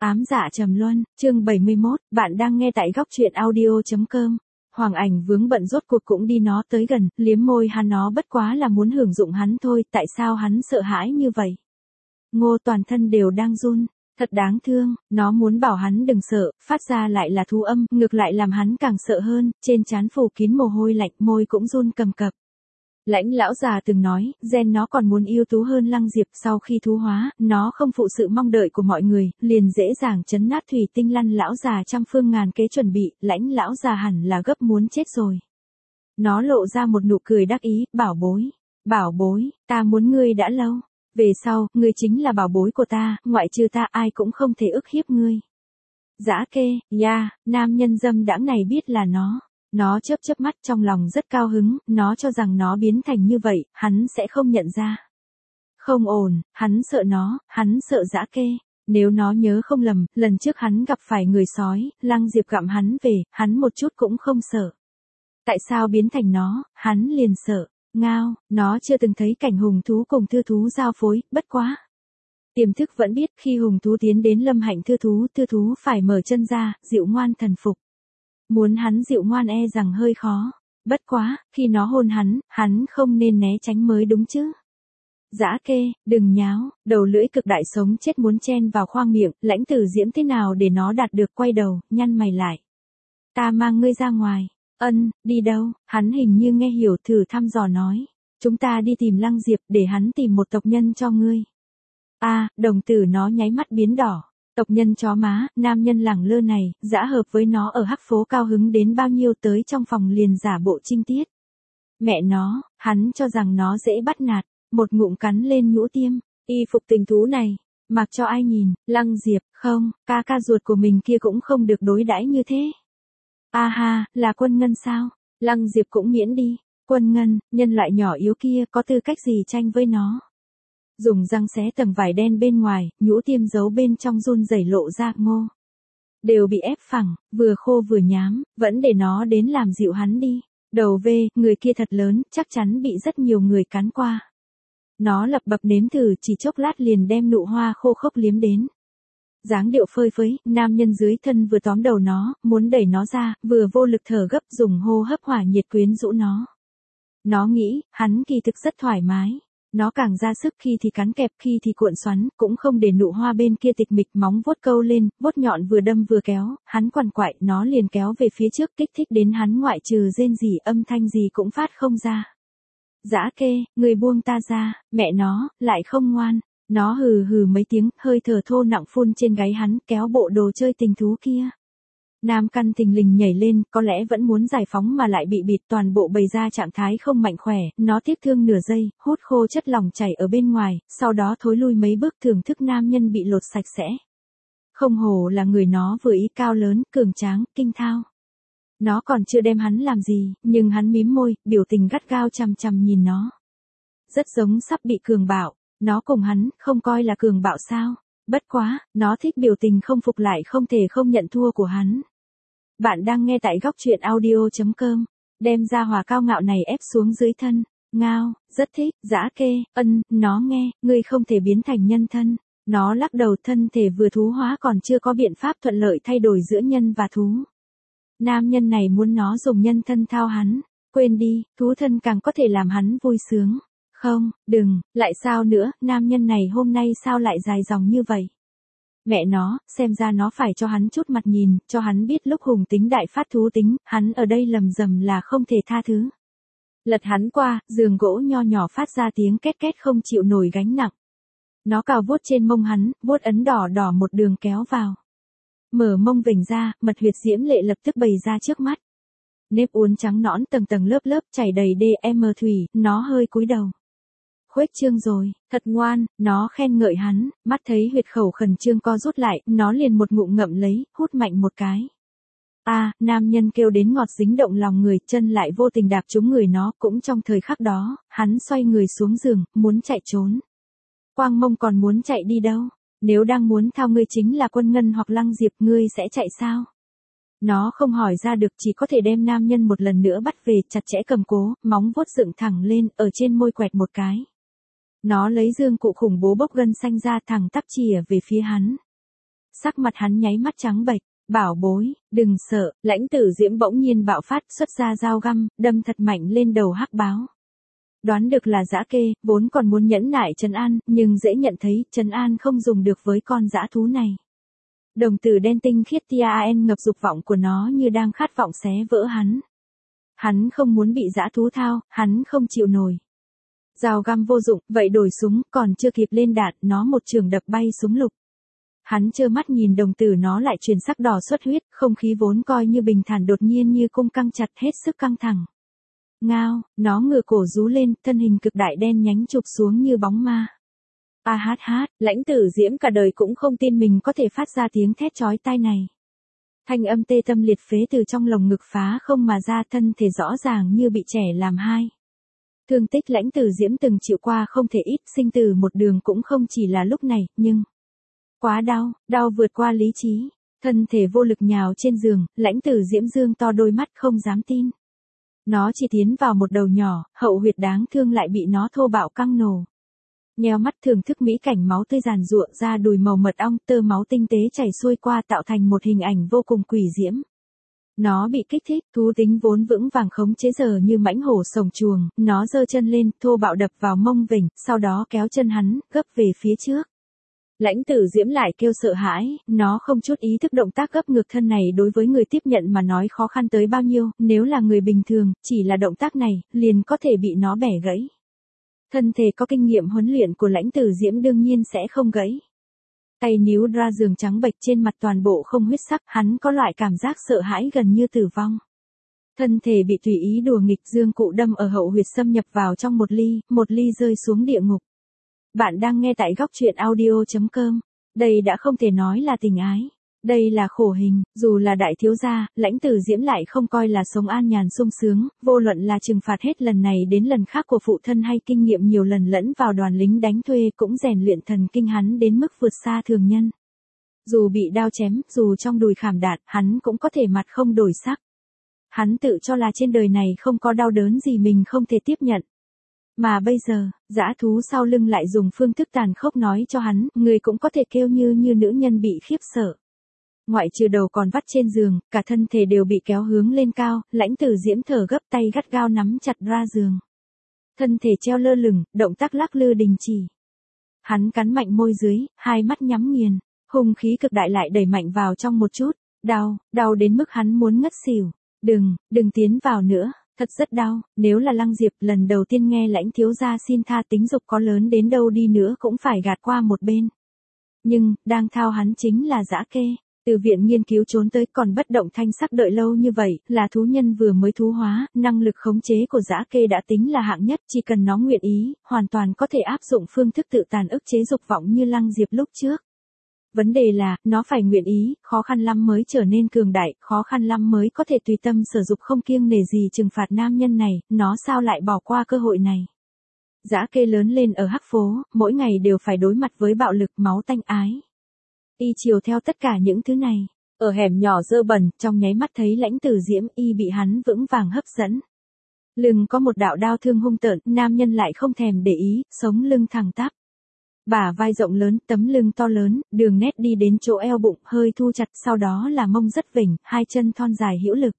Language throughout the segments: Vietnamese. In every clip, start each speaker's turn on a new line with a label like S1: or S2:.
S1: Ám dạ trầm luân, chương 71, bạn đang nghe tại góc truyện audio.com. Hoàng Ảnh vướng bận rốt cuộc cũng đi nó tới gần, liếm môi hắn, nó bất quá là muốn hưởng dụng hắn thôi, tại sao hắn sợ hãi như vậy? Ngô toàn thân đều đang run, thật đáng thương, nó muốn bảo hắn đừng sợ, phát ra lại là thú âm, ngược lại làm hắn càng sợ hơn, trên trán phủ kín mồ hôi lạnh, môi cũng run cầm cập. Lãnh lão già từng nói, gen nó còn muốn ưu tú hơn Lăng Diệp, sau khi thú hóa, nó không phụ sự mong đợi của mọi người, liền dễ dàng chấn nát thủy tinh lăn lão già trăm phương ngàn kế chuẩn bị, lãnh lão già hẳn là gấp muốn chết rồi. Nó lộ ra một nụ cười đắc ý, bảo bối, ta muốn ngươi đã lâu, về sau, ngươi chính là bảo bối của ta, ngoại trừ ta ai cũng không thể ức hiếp ngươi. Dã kê, nam nhân dâm đãng này biết là nó. Nó chớp mắt trong lòng rất cao hứng, nó cho rằng nó biến thành như vậy, hắn sẽ không nhận ra. Không ổn, hắn sợ dã kê. Nếu nó nhớ không lầm, lần trước hắn gặp phải người sói, Lăng Diệp gặm hắn về, hắn một chút cũng không sợ. Tại sao biến thành nó, hắn liền sợ. Ngao, nó chưa từng thấy cảnh hùng thú cùng thư thú giao phối, bất quá. Tiềm thức vẫn biết khi hùng thú tiến đến lâm hạnh thư thú phải mở chân ra, dịu ngoan thần phục. Muốn hắn dịu ngoan e rằng hơi khó. Bất quá, khi nó hôn hắn không nên né tránh mới đúng chứ. Dã kê, đừng nháo, đầu lưỡi cực đại sống chết muốn chen vào khoang miệng, Lãnh Tử Diễm thế nào để nó đạt được, quay đầu, nhăn mày lại. Ta mang ngươi ra ngoài. Đi đâu? Hắn hình như nghe hiểu, thử thăm dò nói. Chúng ta đi tìm Lăng Diệp để hắn tìm một tộc nhân cho ngươi. Đồng tử nó nháy mắt biến đỏ. Tộc nhân chó má, nam nhân lẳng lơ này, dã hợp với nó ở hắc phố cao hứng đến bao nhiêu, tới trong phòng liền giả bộ trinh tiết. Mẹ nó, hắn cho rằng nó dễ bắt nạt, một ngụm cắn lên nhũ tiêm, y phục tình thú này, mặc cho ai nhìn, Lăng Diệp, không, ca ruột của mình kia cũng không được đối đãi như thế. Là Quân Ngân sao? Lăng Diệp cũng miễn đi, Quân Ngân, nhân loại nhỏ yếu kia có tư cách gì tranh với nó? Dùng răng xé tầng vải đen bên ngoài, nhũ tiêm giấu bên trong run rẩy lộ ra, ngô. Đều bị ép phẳng, vừa khô vừa nhám, vẫn để nó đến làm dịu hắn đi. Đầu về, người kia thật lớn, chắc chắn bị rất nhiều người cắn qua. Nó lập bập nếm thử, chỉ chốc lát liền đem nụ hoa khô khốc liếm đến. Dáng điệu phơi phới, nam nhân dưới thân vừa tóm đầu nó, muốn đẩy nó ra, vừa vô lực thở gấp, dùng hô hấp hỏa nhiệt quyến rũ nó. Nó nghĩ, hắn kỳ thực rất thoải mái. Nó càng ra sức, khi thì cắn kẹp, khi thì cuộn xoắn, cũng không để nụ hoa bên kia tịch mịch, móng vuốt câu lên, vuốt nhọn vừa đâm vừa kéo, hắn quằn quại, nó liền kéo về phía trước, kích thích đến hắn ngoại trừ rên rỉ, âm thanh gì cũng phát không ra. Dã kê, người buông ta ra, mẹ nó, lại không ngoan. Nó hừ mấy tiếng, hơi thở thô nặng phun trên gáy hắn, kéo bộ đồ chơi tình thú kia. Nam căn thình lình nhảy lên, có lẽ vẫn muốn giải phóng mà lại bị bịt, toàn bộ bày ra trạng thái không mạnh khỏe, nó tiếc thương nửa giây, hút khô chất lỏng chảy ở bên ngoài, sau đó thối lui mấy bước, thưởng thức nam nhân bị lột sạch sẽ. Không hổ là người, nó vừa ý cao lớn, cường tráng, kinh thao. Nó còn chưa đem hắn làm gì, nhưng hắn mím môi, biểu tình gắt gao chằm chằm nhìn nó. Rất giống sắp bị cường bạo, nó cùng hắn, không coi là cường bạo sao? Bất quá, nó thích biểu tình không phục, lại không thể không nhận thua của hắn. Bạn đang nghe tại góc truyện audio.com, đem ra hòa cao ngạo này ép xuống dưới thân, ngao, rất thích, dã kê, nó nghe, ngươi không thể biến thành nhân thân, nó lắc đầu, thân thể vừa thú hóa còn chưa có biện pháp thuận lợi thay đổi giữa nhân và thú. Nam nhân này muốn nó dùng nhân thân thao hắn, quên đi, thú thân càng có thể làm hắn vui sướng. Không, đừng, lại sao nữa, nam nhân này hôm nay sao lại dài dòng như vậy? Mẹ nó, xem ra nó phải cho hắn chút mặt nhìn, cho hắn biết lúc hùng tính đại phát thú tính, hắn ở đây lầm rầm là không thể tha thứ. Lật hắn qua, giường gỗ nho nhỏ phát ra tiếng két két không chịu nổi gánh nặng. Nó cào vuốt trên mông hắn, vuốt ấn đỏ đỏ một đường kéo vào. Mở mông vểnh ra, mật huyệt diễm lệ lập tức bày ra trước mắt. Nếp uốn trắng nõn tầng tầng lớp lớp chảy đầy DM thủy, nó hơi cúi đầu. Khuếch trương rồi, thật ngoan, nó khen ngợi hắn, mắt thấy huyệt khẩu khẩn trương co rút lại, nó liền một ngụm ngậm lấy, hút mạnh một cái. Nam nhân kêu đến ngọt dính động lòng người, chân lại vô tình đạp trúng người nó, cũng trong thời khắc đó, hắn xoay người xuống giường, muốn chạy trốn. Quang mông còn muốn chạy đi đâu? Nếu đang muốn thao ngươi chính là Quân Ngân hoặc Lăng Diệp, ngươi sẽ chạy sao? Nó không hỏi ra được, chỉ có thể đem nam nhân một lần nữa bắt về, chặt chẽ cầm cố, móng vuốt dựng thẳng lên, ở trên môi quẹt một cái. Nó lấy dương cụ khủng bố bốc gân xanh ra, thẳng tắp chìa về phía hắn. Sắc mặt hắn nháy mắt trắng bệch, bảo bối, đừng sợ, Lãnh Tử Diễm bỗng nhiên bạo phát xuất ra dao găm, đâm thật mạnh lên đầu hắc báo. Đoán được là dã kê, vốn còn muốn nhẫn nại trấn an, nhưng dễ nhận thấy trấn an không dùng được với con dã thú này. Đồng tử đen tinh khiết Tian ngập dục vọng của nó như đang khát vọng xé vỡ hắn. Hắn không muốn bị dã thú thao, hắn không chịu nổi. Dao găm vô dụng, vậy đổi súng, còn chưa kịp lên đạn, nó một trường đập bay súng lục. Hắn trơ mắt nhìn đồng tử nó lại chuyển sắc đỏ xuất huyết, không khí vốn coi như bình thản đột nhiên như cung căng chặt hết sức căng thẳng. Ngao, nó ngửa cổ rú lên, thân hình cực đại đen nhánh chụp xuống như bóng ma. A hát hát, Lãnh Tử Diễm cả đời cũng không tin mình có thể phát ra tiếng thét chói tai này. Thanh âm tê tâm liệt phế từ trong lồng ngực phá không mà ra, thân thể rõ ràng như bị trẻ làm hai. Thương tích Lãnh Tử Diễm từng chịu qua không thể ít, sinh tử một đường cũng không chỉ là lúc này, nhưng quá đau, đau vượt qua lý trí, thân thể vô lực nhào trên giường, Lãnh Tử Diễm dương to đôi mắt không dám tin. Nó chỉ tiến vào một đầu nhỏ, hậu huyệt đáng thương lại bị nó thô bạo căng nổ. Nheo mắt thưởng thức mỹ cảnh máu tươi giàn giụa ra đùi màu mật ong, tơ máu tinh tế chảy xuôi qua tạo thành một hình ảnh vô cùng quỷ diễm. Nó bị kích thích, thú tính vốn vững vàng khống chế giờ như mãnh hổ sồng chuồng, nó giơ chân lên, thô bạo đập vào mông Vịnh, sau đó kéo chân hắn, gấp về phía trước. Lãnh Tử Diễm lại kêu sợ hãi, nó không chút ý thức động tác gấp ngược thân này đối với người tiếp nhận mà nói khó khăn tới bao nhiêu, nếu là người bình thường, chỉ là động tác này, liền có thể bị nó bẻ gãy. Thân thể có kinh nghiệm huấn luyện của Lãnh Tử Diễm đương nhiên sẽ không gãy. Tay níu ra giường trắng bệch trên mặt toàn bộ không huyết sắc, hắn có loại cảm giác sợ hãi gần như tử vong. Thân thể bị tùy ý đùa nghịch, dương cụ đâm ở hậu huyệt xâm nhập vào trong một ly rơi xuống địa ngục. Bạn đang nghe tại góc truyện audio.com. Đây đã không thể nói là tình ái. Đây là khổ hình, dù là đại thiếu gia, Lãnh Tử Diễm lại không coi là sống an nhàn sung sướng, vô luận là trừng phạt hết lần này đến lần khác của phụ thân hay kinh nghiệm nhiều lần lẫn vào đoàn lính đánh thuê cũng rèn luyện thần kinh hắn đến mức vượt xa thường nhân. Dù bị đao chém, dù trong đùi khảm đạn, hắn cũng có thể mặt không đổi sắc. Hắn tự cho là trên đời này không có đau đớn gì mình không thể tiếp nhận. Mà bây giờ, dã thú sau lưng lại dùng phương thức tàn khốc nói cho hắn, người cũng có thể kêu như nữ nhân bị khiếp sợ. Ngoại trừ đầu còn vắt trên giường, cả thân thể đều bị kéo hướng lên cao, Lãnh Tử Diễm thở gấp, tay gắt gao nắm chặt ra giường. Thân thể treo lơ lửng, động tác lắc lư đình chỉ. Hắn cắn mạnh môi dưới, hai mắt nhắm nghiền, hung khí cực đại lại đẩy mạnh vào trong một chút, đau đến mức hắn muốn ngất xỉu. Đừng tiến vào nữa, thật rất đau, nếu là Lăng Diệp lần đầu tiên nghe Lãnh thiếu gia xin tha, tính dục có lớn đến đâu đi nữa cũng phải gạt qua một bên. Nhưng, đang thao hắn chính là dã kê. Từ viện nghiên cứu trốn tới còn bất động thanh sắc đợi lâu như vậy, là thú nhân vừa mới thú hóa, năng lực khống chế của dã kê đã tính là hạng nhất, chỉ cần nó nguyện ý, hoàn toàn có thể áp dụng phương thức tự tàn ức chế dục vọng như Lăng Diệp lúc trước. Vấn đề là, nó phải nguyện ý, khó khăn lắm mới trở nên cường đại, khó khăn lắm mới có thể tùy tâm sử dụng không kiêng nể gì trừng phạt nam nhân này, nó sao lại bỏ qua cơ hội này. Dã kê lớn lên ở hắc phố, mỗi ngày đều phải đối mặt với bạo lực, máu tanh ái. Y chiều theo tất cả những thứ này, ở hẻm nhỏ dơ bẩn, trong nháy mắt thấy Lãnh Tử Diễm, y bị hắn vững vàng hấp dẫn. Lưng có một đạo đao thương hung tợn, nam nhân lại không thèm để ý, sống lưng thẳng tắp. Bả vai rộng lớn, tấm lưng to lớn, đường nét đi đến chỗ eo bụng, hơi thu chặt, sau đó là mông rất vểnh, hai chân thon dài hữu lực.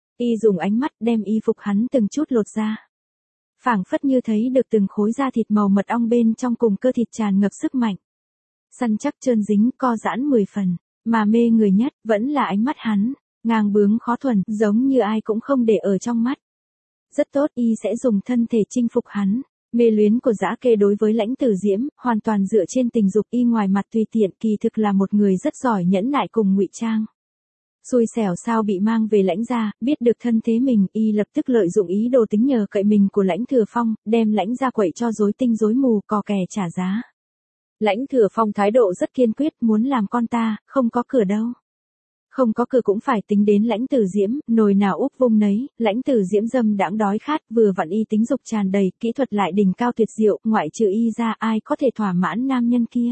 S1: Y dùng ánh mắt đem y phục hắn từng chút lột ra. Phảng phất như thấy được từng khối da thịt màu mật ong bên trong cùng cơ thịt tràn ngập sức mạnh. Săn chắc trơn dính, co giãn 10 phần, mà mê người nhất, vẫn là ánh mắt hắn, ngang bướng khó thuần, giống như ai cũng không để ở trong mắt. Rất tốt, y sẽ dùng thân thể chinh phục hắn. Mê luyến của dã kê đối với Lãnh Tử Diễm, hoàn toàn dựa trên tình dục, y ngoài mặt tùy tiện, kỳ thực là một người rất giỏi nhẫn nại cùng ngụy trang. Xui xẻo sao bị mang về Lãnh gia, biết được thân thế mình, y lập tức lợi dụng ý đồ tính nhờ cậy mình của Lãnh Thừa Phong, đem Lãnh gia quậy cho rối tinh rối mù, cò kè trả giá. Lãnh Thừa Phong thái độ rất kiên quyết, muốn làm con ta, không có cửa đâu. Không có cửa cũng phải tính đến Lãnh Tử Diễm, nồi nào úp vung nấy, Lãnh Tử Diễm dâm đãng đói khát, vừa vặn y tính dục tràn đầy, kỹ thuật lại đỉnh cao tuyệt diệu, ngoại trừ y ra ai có thể thỏa mãn nam nhân kia.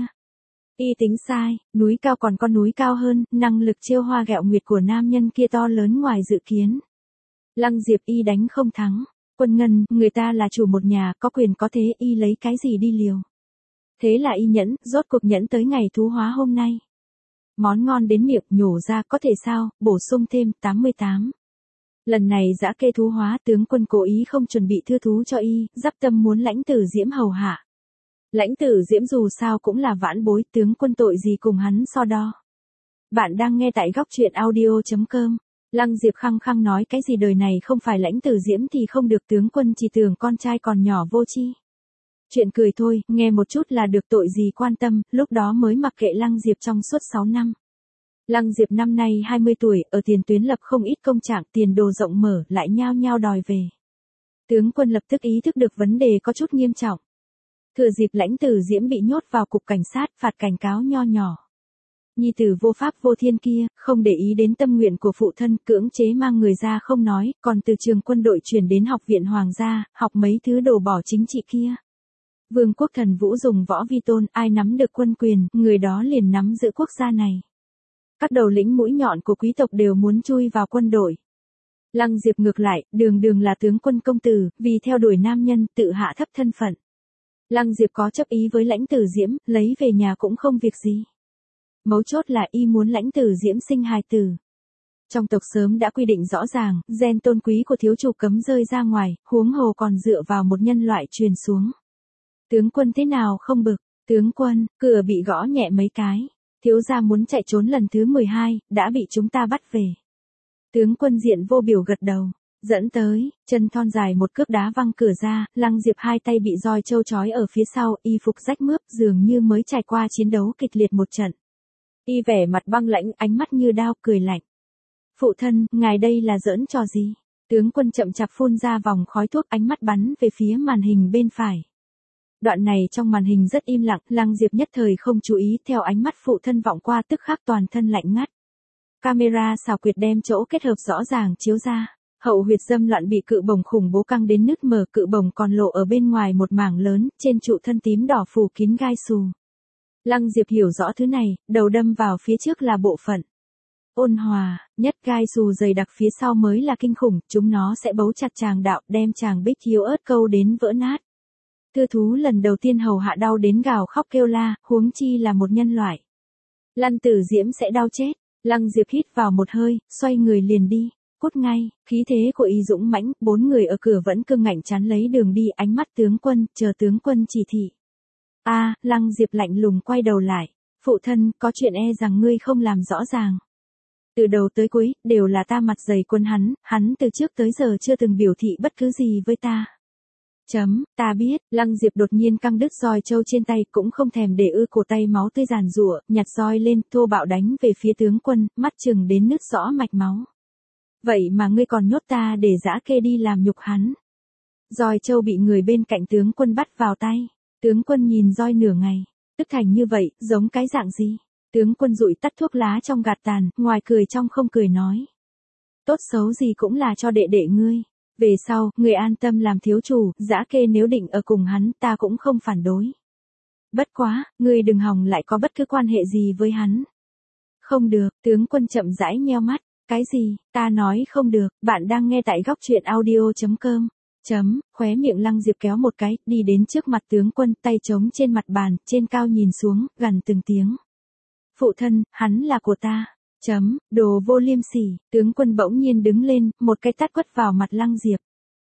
S1: Y tính sai, núi cao còn có núi cao hơn, năng lực chiêu hoa gẹo nguyệt của nam nhân kia to lớn ngoài dự kiến. Lăng Diệp y đánh không thắng, Quân Ngân, người ta là chủ một nhà, có quyền có thế, y lấy cái gì đi liều. Thế là y nhẫn, rốt cuộc nhẫn tới ngày thú hóa hôm nay. Món ngon đến miệng nhổ ra có thể sao, bổ sung thêm 88. Lần này dã kê thú hóa, tướng quân cố ý không chuẩn bị thư thú cho y, dắp tâm muốn Lãnh Tử Diễm hầu hạ. Lãnh Tử Diễm dù sao cũng là vãn bối, tướng quân tội gì cùng hắn so đo. Bạn đang nghe tại góc truyện audio.com. Lăng Diệp khăng khăng nói cái gì đời này không phải Lãnh Tử Diễm thì không được, tướng quân chỉ tưởng con trai còn nhỏ vô tri. Chuyện cười thôi, nghe một chút là được, tội gì quan tâm, lúc đó mới mặc kệ Lăng Diệp trong suốt 6 năm. Lăng Diệp năm nay 20 tuổi, ở tiền tuyến lập không ít công trạng, tiền đồ rộng mở, lại nhao nhao đòi về. Tướng quân lập tức ý thức được vấn đề có chút nghiêm trọng. Thừa dịp Lãnh Tử Diễm bị nhốt vào cục cảnh sát, phạt cảnh cáo nho nhỏ. Nhi tử vô pháp vô thiên kia, không để ý đến tâm nguyện của phụ thân, cưỡng chế mang người ra không nói, còn từ trường quân đội chuyển đến học viện hoàng gia, học mấy thứ đồ bỏ chính trị kia. Vương quốc thần vũ dùng võ vi tôn, ai nắm được quân quyền, người đó liền nắm giữ quốc gia này. Các đầu lĩnh mũi nhọn của quý tộc đều muốn chui vào quân đội. Lăng Diệp ngược lại, đường đường là tướng quân công tử, vì theo đuổi nam nhân, tự hạ thấp thân phận. Lăng Diệp có chấp ý với Lãnh Tử Diễm, lấy về nhà cũng không việc gì. Mấu chốt là y muốn Lãnh Tử Diễm sinh hài tử. Trong tộc sớm đã quy định rõ ràng, gen tôn quý của thiếu chủ cấm rơi ra ngoài, huống hồ còn dựa vào một nhân loại truyền xuống. Tướng quân thế nào không bực, tướng quân, cửa bị gõ nhẹ mấy cái. Thiếu gia muốn chạy trốn lần thứ 12, đã bị chúng ta bắt về. Tướng quân diện vô biểu gật đầu, dẫn tới, chân thon dài một cước đá văng cửa ra, Lăng Diệp hai tay bị roi châu trói ở phía sau, y phục rách mướp, dường như mới trải qua chiến đấu kịch liệt một trận. Y vẻ mặt băng lãnh, ánh mắt như đao, cười lạnh. Phụ thân, ngài đây là giỡn trò gì? Tướng quân chậm chạp phun ra vòng khói thuốc, ánh mắt bắn về phía màn hình bên phải. Đoạn này trong màn hình rất im lặng, Lăng Diệp nhất thời không chú ý, theo ánh mắt phụ thân vọng qua tức khắc toàn thân lạnh ngắt. Camera xảo quyệt đem chỗ kết hợp rõ ràng chiếu ra. Hậu huyệt dâm loạn bị cự bổng khủng bố căng đến nứt mở, cự bổng còn lộ ở bên ngoài một mảng lớn, trên trụ thân tím đỏ phủ kín gai xù. Lăng Diệp hiểu rõ thứ này, đầu đâm vào phía trước là bộ phận ôn hòa, nhất gai xù dày đặc phía sau mới là kinh khủng, chúng nó sẽ bấu chặt chàng đạo, đem chàng bích yếu ớt câu đến vỡ nát. Thư thú lần đầu tiên hầu hạ đau đến gào khóc kêu la, huống chi là một nhân loại. Lãnh Tử Diễm sẽ đau chết. Lăng Diệp hít vào một hơi, xoay người liền đi, cút ngay, khí thế của y dũng mãnh, 4 người ở cửa vẫn cương ngạnh chắn lấy đường đi, ánh mắt tướng quân, chờ tướng quân chỉ thị. Lăng Diệp lạnh lùng quay đầu lại, phụ thân, có chuyện e rằng ngươi không làm rõ ràng. Từ đầu tới cuối, đều là ta mặt dày quân hắn từ trước tới giờ chưa từng biểu thị bất cứ gì với ta. Ta biết, Lăng Diệp đột nhiên căng đứt roi châu trên tay, cũng không thèm để cổ tay máu tươi giàn giụa, nhặt roi lên, thô bạo đánh về phía tướng quân, mắt chừng đến nứt rõ mạch máu. Vậy mà ngươi còn nhốt ta để dã kê đi làm nhục hắn. Roi châu bị người bên cạnh tướng quân bắt vào tay. Tướng quân nhìn roi nửa ngày, tức thành như vậy, giống cái dạng gì? Tướng quân dụi tắt thuốc lá trong gạt tàn, ngoài cười trong không cười nói. Tốt xấu gì cũng là cho đệ đệ ngươi. Về sau, người an tâm làm thiếu chủ, dã kê nếu định ở cùng hắn, ta cũng không phản đối. Bất quá, ngươi đừng hòng lại có bất cứ quan hệ gì với hắn. Không được, tướng quân chậm rãi nheo mắt. Cái gì, ta nói không được, bạn đang nghe tại góc truyện audio.com. Khóe miệng Lăng Diệp kéo một cái, đi đến trước mặt tướng quân, tay trống trên mặt bàn, trên cao nhìn xuống, gằn từng tiếng. Phụ thân, hắn là của ta. Đồ vô liêm sỉ, tướng quân bỗng nhiên đứng lên, một cái tát quất vào mặt Lăng Diệp.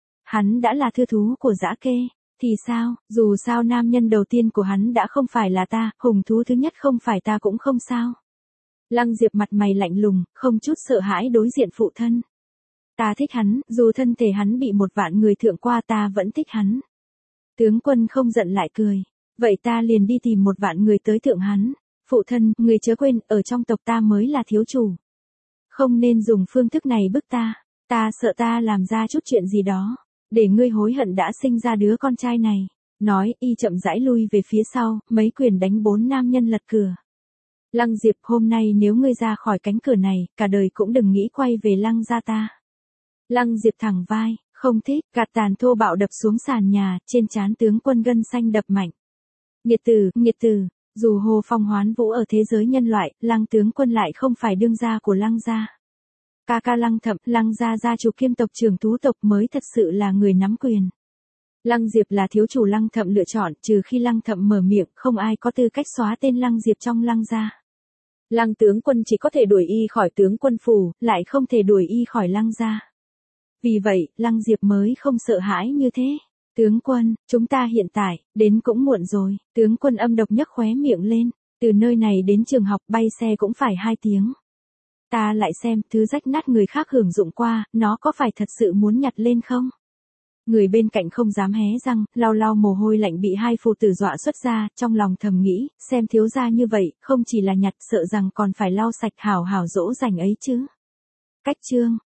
S1: Hắn đã là thư thú của dã kê, thì sao, dù sao nam nhân đầu tiên của hắn đã không phải là ta, hùng thú thứ nhất không phải ta cũng không sao. Lăng Diệp mặt mày lạnh lùng, không chút sợ hãi đối diện phụ thân. Ta thích hắn, dù thân thể hắn bị 1 vạn người thượng qua ta vẫn thích hắn. Tướng quân không giận lại cười. Vậy ta liền đi tìm 1 vạn người tới thượng hắn. Phụ thân, người chớ quên, ở trong tộc ta mới là thiếu chủ. Không nên dùng phương thức này bức ta. Ta sợ ta làm ra chút chuyện gì đó. Để ngươi hối hận đã sinh ra đứa con trai này. Nói, y chậm rãi lui về phía sau, mấy quyền đánh 4 nam nhân lật cửa. Lăng Diệp, hôm nay nếu ngươi ra khỏi cánh cửa này, cả đời cũng đừng nghĩ quay về Lăng gia ta. Lăng Diệp thẳng vai, không thích, gạt tàn thô bạo đập xuống sàn nhà, trên trán tướng quân gân xanh đập mạnh. Nghiệt tử, dù hồ phong hoán vũ ở thế giới nhân loại, Lăng tướng quân lại không phải đương gia của Lăng gia. Ca Lăng Thậm, Lăng gia gia chủ kiêm tộc trưởng thú tộc mới thật sự là người nắm quyền. Lăng Diệp là thiếu chủ Lăng Thậm lựa chọn, trừ khi Lăng Thậm mở miệng, không ai có tư cách xóa tên Lăng Diệp trong Lăng gia. Lăng tướng quân chỉ có thể đuổi y khỏi tướng quân phủ, lại không thể đuổi y khỏi Lăng gia. Vì vậy, Lăng Diệp mới không sợ hãi như thế. Tướng quân, chúng ta hiện tại, đến cũng muộn rồi. Tướng quân âm độc nhấc khóe miệng lên. Từ nơi này đến trường học bay xe cũng phải 2 tiếng. Ta lại xem, thứ rách nát người khác hưởng dụng qua, nó có phải thật sự muốn nhặt lên không? Người bên cạnh không dám hé răng, lau lau mồ hôi lạnh bị hai phụ tử dọa xuất ra, trong lòng thầm nghĩ, xem thiếu gia như vậy, không chỉ là nhặt, sợ rằng còn phải lau sạch hảo hảo dỗ dành ấy chứ. Cách chương